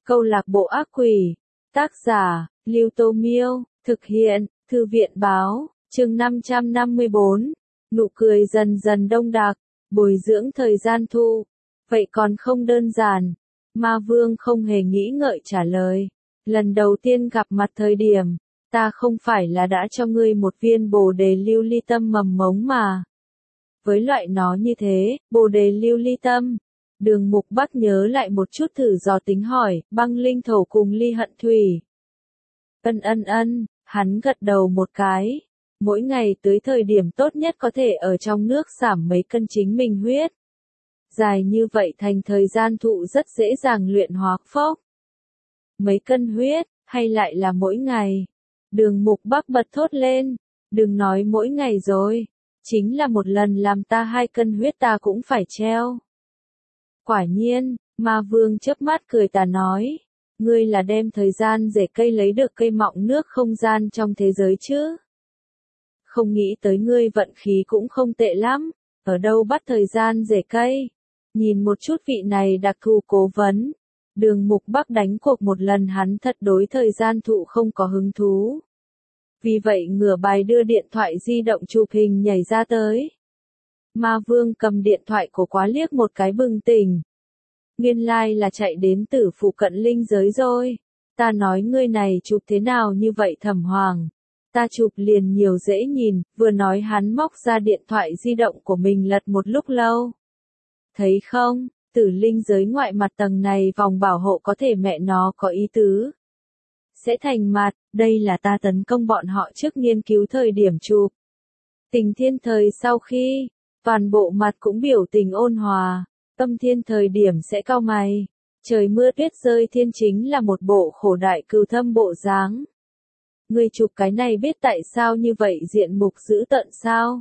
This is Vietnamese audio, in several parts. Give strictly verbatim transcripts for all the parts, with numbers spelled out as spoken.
Câu lạc bộ ác quỷ. Tác giả, Lưu Tô Miêu. Thực hiện, Thư viện Báo. Chương năm trăm năm mươi bốn. Nụ cười dần dần đông đặc. Bồi dưỡng thời gian thu. Vậy còn không đơn giản. Ma Vương không hề nghĩ ngợi trả lời. Lần đầu tiên gặp mặt thời điểm, ta không phải là đã cho ngươi một viên bồ đề lưu ly tâm mầm mống mà. Với loại nó như thế, bồ đề lưu ly tâm. Đường Mục Bắc nhớ lại một chút thử dò tính hỏi, băng linh thổ cùng ly hận thủy. Ân ân ân, hắn gật đầu một cái. Mỗi ngày tới thời điểm tốt nhất có thể ở trong nước giảm mấy cân chính mình huyết. Dài như vậy thành thời gian thụ rất dễ dàng luyện hóa phốc. Mấy cân huyết, hay lại là mỗi ngày? Đường Mục Bắc bật thốt lên. Đừng nói mỗi ngày rồi. Chính là một lần làm ta hai cân huyết ta cũng phải treo. Quả nhiên, Ma Vương chớp mắt cười tà nói. Ngươi là đem thời gian rễ cây lấy được cây mọng nước không gian trong thế giới chứ? Không nghĩ tới ngươi vận khí cũng không tệ lắm. Ở đâu bắt thời gian rễ cây? Nhìn một chút vị này đặc thù cố vấn. Đường Mục Bắc đánh cuộc một lần hắn thật đối thời gian thụ không có hứng thú. Vì vậy ngửa bài đưa điện thoại di động chụp hình nhảy ra tới. Ma Vương cầm điện thoại của quá liếc một cái bừng tỉnh. Nguyên lai là chạy đến từ phụ cận linh giới rồi. Ta nói ngươi này chụp thế nào như vậy Thẩm Hoàng. Ta chụp liền nhiều dễ nhìn, vừa nói hắn móc ra điện thoại di động của mình lật một lúc lâu. Thấy không, tử linh giới ngoại mặt tầng này vòng bảo hộ có thể mẹ nó có ý tứ. Sẽ thành mặt, đây là ta tấn công bọn họ trước nghiên cứu thời điểm chụp. Tình thiên thời sau khi, toàn bộ mặt cũng biểu tình ôn hòa, tâm thiên thời điểm sẽ cau mày. Trời mưa tuyết rơi thiên chính là một bộ khổ đại cừu thâm bộ dáng. Người chụp cái này biết tại sao như vậy diện mục dữ tợn sao?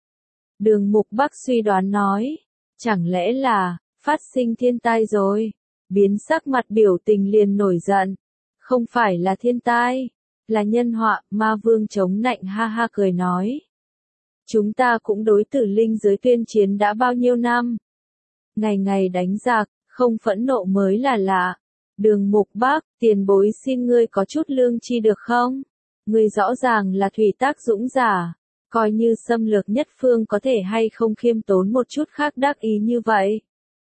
Đường Mục Bắc suy đoán nói, chẳng lẽ là, phát sinh thiên tai rồi, biến sắc mặt biểu tình liền nổi giận. Không phải là thiên tai, là nhân họa, Ma Vương chống nạnh ha ha cười nói. Chúng ta cũng đối tử linh giới tuyên chiến đã bao nhiêu năm. Ngày ngày đánh giặc, không phẫn nộ mới là lạ. Đường Mục Bắc, tiền bối xin ngươi có chút lương chi được không? Ngươi rõ ràng là thủy tác dũng giả, coi như xâm lược nhất phương có thể hay không khiêm tốn một chút khác đắc ý như vậy.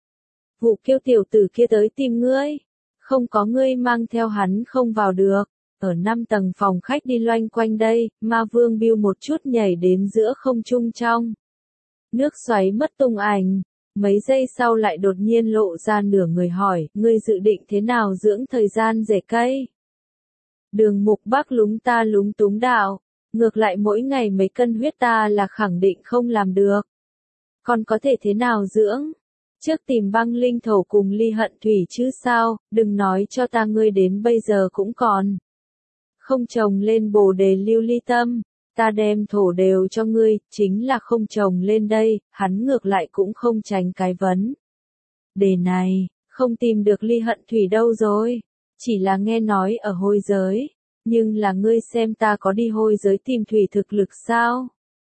Vụ Kiêu tiểu tử kia tới tìm ngươi, không có ngươi mang theo hắn không vào được. Ở năm tầng phòng khách đi loanh quanh đây, Ma Vương biu một chút nhảy đến giữa không trung trong. Nước xoáy mất tung ảnh, mấy giây sau lại đột nhiên lộ ra nửa người hỏi, ngươi dự định thế nào dưỡng thời gian rễ cây? Đường Mục Bắc lúng ta lúng túng đạo, ngược lại mỗi ngày mấy cân huyết ta là khẳng định không làm được. Còn có thể thế nào dưỡng? Trước tìm băng linh thổ cùng ly hận thủy chứ sao, đừng nói cho ta ngươi đến bây giờ cũng còn. Không trồng lên bồ đề lưu ly tâm, ta đem thổ đều cho ngươi, chính là không trồng lên đây, hắn ngược lại cũng không tránh cái vấn. Đề này, không tìm được ly hận thủy đâu rồi, chỉ là nghe nói ở hôi giới, nhưng là ngươi xem ta có đi hôi giới tìm thủy thực lực sao?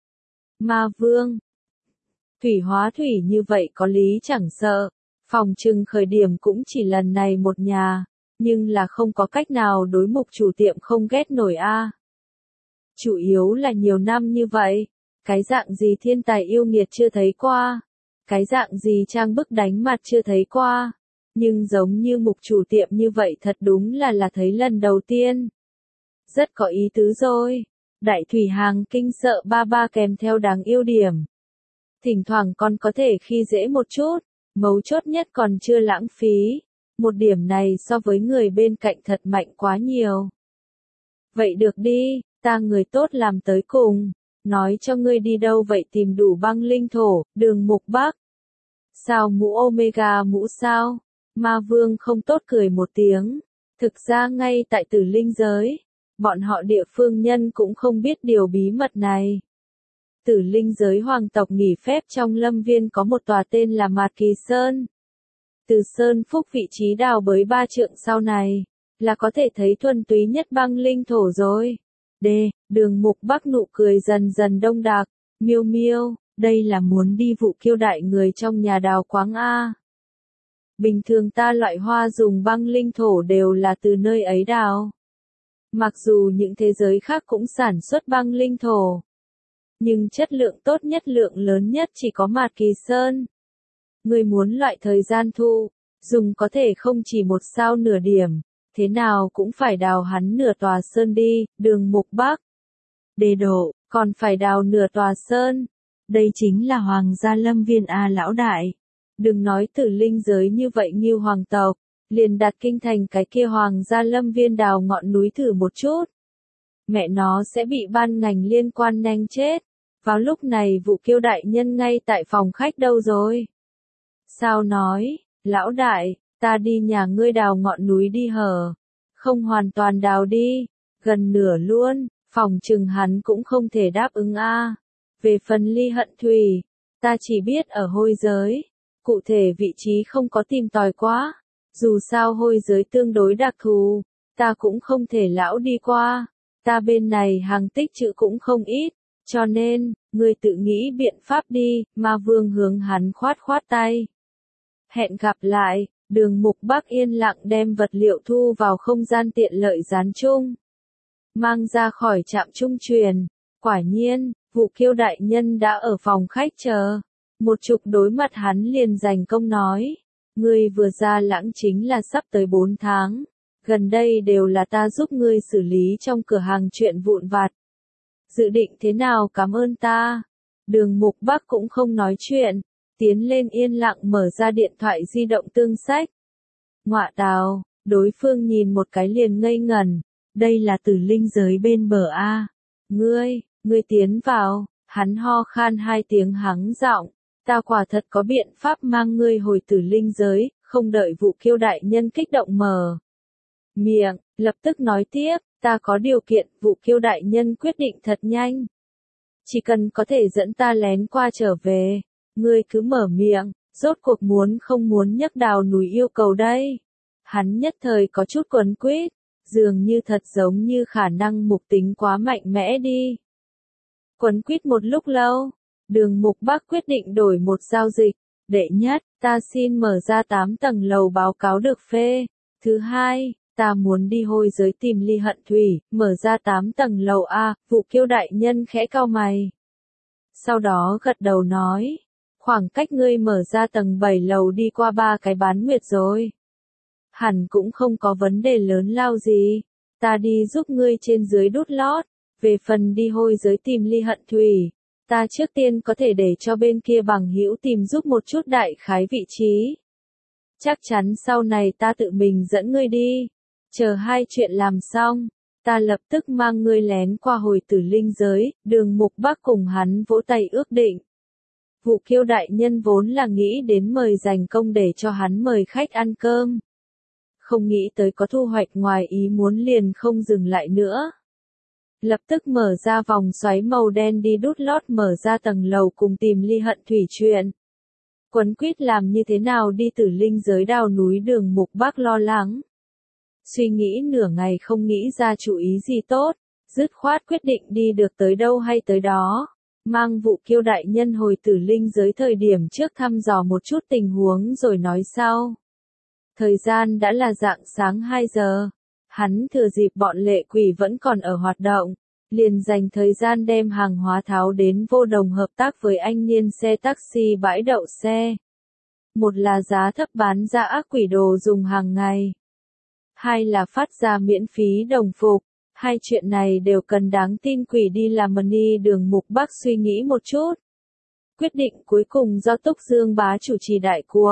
Ma Vương, thủy hóa thủy như vậy có lý chẳng sợ, phòng trừng khởi điểm cũng chỉ lần này một nhà. Nhưng là không có cách nào đối mục chủ tiệm không ghét nổi a. Chủ yếu là nhiều năm như vậy, cái dạng gì thiên tài yêu nghiệt chưa thấy qua, cái dạng gì trang bức đánh mặt chưa thấy qua, nhưng giống như mục chủ tiệm như vậy thật đúng là là thấy lần đầu tiên. Rất có ý tứ rồi, đại thủy hàng kinh sợ ba ba kèm theo đáng yêu điểm. Thỉnh thoảng còn có thể khi dễ một chút, mấu chốt nhất còn chưa lãng phí. Một điểm này so với người bên cạnh thật mạnh quá nhiều. Vậy được đi, ta người tốt làm tới cùng. Nói cho ngươi đi đâu vậy tìm đủ băng linh thổ, Đường Mục Bắc. Sao mũ Omega mũ sao? Ma Vương không tốt cười một tiếng. Thực ra ngay tại tử linh giới, bọn họ địa phương nhân cũng không biết điều bí mật này. Tử linh giới hoàng tộc nghỉ phép trong lâm viên có một tòa tên là Mạt Kỳ Sơn. Từ Sơn Phúc vị trí đào bới ba trượng sau này, là có thể thấy thuần túy nhất băng linh thổ rồi. D. Đường Mục Bắc nụ cười dần dần đông đặc. Miêu miêu, đây là muốn đi Vụ Kiêu đại người trong nhà đào quáng A. Bình thường ta loại hoa dùng băng linh thổ đều là từ nơi ấy đào. Mặc dù những thế giới khác cũng sản xuất băng linh thổ, nhưng chất lượng tốt nhất lượng lớn nhất chỉ có Mạt Kỳ Sơn. Ngươi muốn loại thời gian thu, dùng có thể không chỉ một sao nửa điểm, thế nào cũng phải đào hắn nửa tòa sơn đi, Đường Mục Bắc. Đề độ, còn phải đào nửa tòa sơn. Đây chính là Hoàng gia lâm viên a lão đại. Đừng nói Tử Linh giới như vậy như hoàng tộc, liền đặt kinh thành cái kia Hoàng gia lâm viên đào ngọn núi thử một chút. Mẹ nó sẽ bị ban ngành liên quan nhanh chết. Vào lúc này Vũ Kiêu đại nhân ngay tại phòng khách đâu rồi? Sao nói, lão đại, ta đi nhà ngươi đào ngọn núi đi hở? Không hoàn toàn đào đi, gần nửa luôn, phòng chừng hắn cũng không thể đáp ứng a. Về phần Ly Hận Thủy, ta chỉ biết ở hôi giới, cụ thể vị trí không có tìm tòi quá, dù sao hôi giới tương đối đặc thù, ta cũng không thể lão đi qua, ta bên này hàng tích trữ cũng không ít, cho nên, ngươi tự nghĩ biện pháp đi, Ma Vương hướng hắn khoát khoát tay. Hẹn gặp lại, Đường Mục Bắc yên lặng đem vật liệu thu vào không gian tiện lợi gián chung. Mang ra khỏi trạm trung truyền, quả nhiên, Vũ Kiêu đại nhân đã ở phòng khách chờ. Một chục đối mặt hắn liền giành công nói. Ngươi vừa ra lãng chính là sắp tới bốn tháng. Gần đây đều là ta giúp ngươi xử lý trong cửa hàng chuyện vụn vặt. Dự định thế nào cảm ơn ta? Đường Mục Bắc cũng không nói chuyện. Tiến lên yên lặng mở ra điện thoại di động tương sách. Ngọa tào, đối phương nhìn một cái liền ngây ngẩn. Đây là Tử Linh giới bên bờ A. Ngươi, ngươi tiến vào, hắn ho khan hai tiếng hắng giọng. Ta quả thật có biện pháp mang ngươi hồi Tử Linh giới, không đợi Vũ Kiêu đại nhân kích động mở miệng, lập tức nói tiếp, ta có điều kiện, Vũ Kiêu đại nhân quyết định thật nhanh. Chỉ cần có thể dẫn ta lén qua trở về, ngươi cứ mở miệng, rốt cuộc muốn không muốn nhấc đào núi yêu cầu đây. Hắn nhất thời có chút quấn quýt, dường như thật giống như khả năng mục tính quá mạnh mẽ đi. Quấn quýt một lúc lâu, Đường Mục Bắc quyết định đổi một giao dịch. Đệ nhất, ta xin mở ra tám tầng lầu báo cáo được phê. Thứ hai, ta muốn đi hôi giới tìm Ly Hận Thủy, mở ra tám tầng lầu A. Vũ Kiêu đại nhân khẽ cau mày. Sau đó gật đầu nói, khoảng cách ngươi mở ra tầng bảy lầu đi qua ba cái bán nguyệt rồi. Hẳn cũng không có vấn đề lớn lao gì. Ta đi giúp ngươi trên dưới đút lót. Về phần đi hôi giới tìm Ly Hận Thủy, ta trước tiên có thể để cho bên kia bằng hữu tìm giúp một chút đại khái vị trí. Chắc chắn sau này ta tự mình dẫn ngươi đi. Chờ hai chuyện làm xong, ta lập tức mang ngươi lén qua hồi Tử Linh giới. Đường Mục Bắc cùng hắn vỗ tay ước định. Vũ Kiêu đại nhân vốn là nghĩ đến mời dành công để cho hắn mời khách ăn cơm. Không nghĩ tới có thu hoạch ngoài ý muốn liền không dừng lại nữa. Lập tức mở ra vòng xoáy màu đen đi đút lót mở ra tầng lầu cùng tìm Ly Hận Thủy chuyện. Quấn quýt làm như thế nào đi Tử Linh giới đào núi Đường Mục Bắc lo lắng. Suy nghĩ nửa ngày không nghĩ ra chủ ý gì tốt, dứt khoát quyết định đi được tới đâu hay tới đó. Mang Vũ Kiêu đại nhân hồi Tử Linh giới thời điểm trước thăm dò một chút tình huống rồi nói sau. Thời gian đã là rạng sáng hai giờ. Hắn thừa dịp bọn lệ quỷ vẫn còn ở hoạt động, liền dành thời gian đem hàng hóa tháo đến Vô Đồng hợp tác với anh niên xe taxi bãi đậu xe. Một là giá thấp bán ra ác quỷ đồ dùng hàng ngày. Hai là phát ra miễn phí đồng phục. Hai chuyện này đều cần đáng tin quỷ đi làm money. Đường Mục Bắc suy nghĩ một chút. Quyết định cuối cùng do Túc Dương bá chủ trì đại cuộc.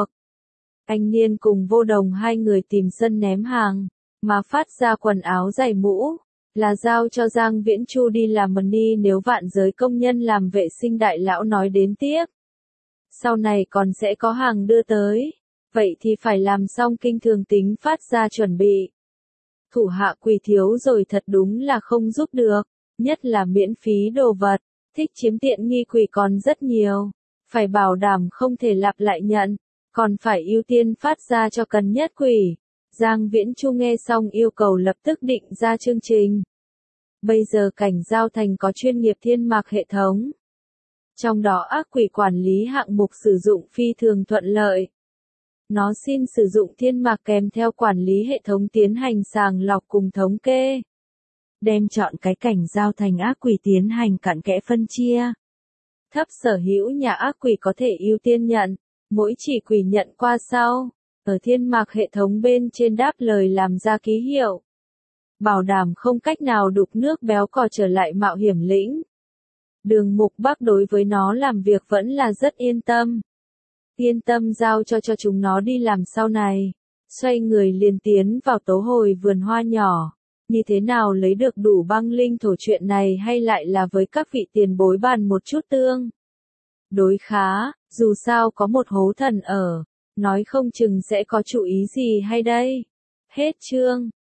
Anh niên cùng Vô Đồng hai người tìm sân ném hàng. Mà phát ra quần áo giày mũ, là giao cho Giang Viễn Chu đi làm money nếu vạn giới công nhân làm vệ sinh đại lão nói đến tiếp. Sau này còn sẽ có hàng đưa tới, vậy thì phải làm xong kinh thường tính phát ra chuẩn bị. Thủ hạ quỳ thiếu rồi thật đúng là không giúp được, nhất là miễn phí đồ vật, thích chiếm tiện nghi quỳ còn rất nhiều, phải bảo đảm không thể lặp lại nhận, còn phải ưu tiên phát ra cho cần nhất quỳ. Giang Viễn Chu nghe xong yêu cầu lập tức định ra chương trình. Bây giờ cảnh giao thành có chuyên nghiệp thiên mạc hệ thống. Trong đó ác quỷ quản lý hạng mục sử dụng phi thường thuận lợi. Nó xin sử dụng thiên mạc kèm theo quản lý hệ thống tiến hành sàng lọc cùng thống kê. Đem chọn cái cảnh giao thành ác quỷ tiến hành cặn kẽ phân chia. Thấp sở hữu nhà ác quỷ có thể ưu tiên nhận, mỗi chỉ quỷ nhận qua sau. Ở thiên mạc hệ thống bên trên đáp lời làm ra ký hiệu. Bảo đảm không cách nào đục nước béo cò trở lại mạo hiểm lĩnh. Đường Mục Bắc đối với nó làm việc vẫn là rất yên tâm. Yên tâm giao cho cho chúng nó đi làm sau này. Xoay người liền tiến vào tố hồi vườn hoa nhỏ. Như thế nào lấy được đủ băng linh thổ chuyện này hay lại là với các vị tiền bối bàn một chút tương. Đối khá, dù sao có một hố thần ở. Nói không chừng sẽ có chủ ý gì hay đây. Hết chương.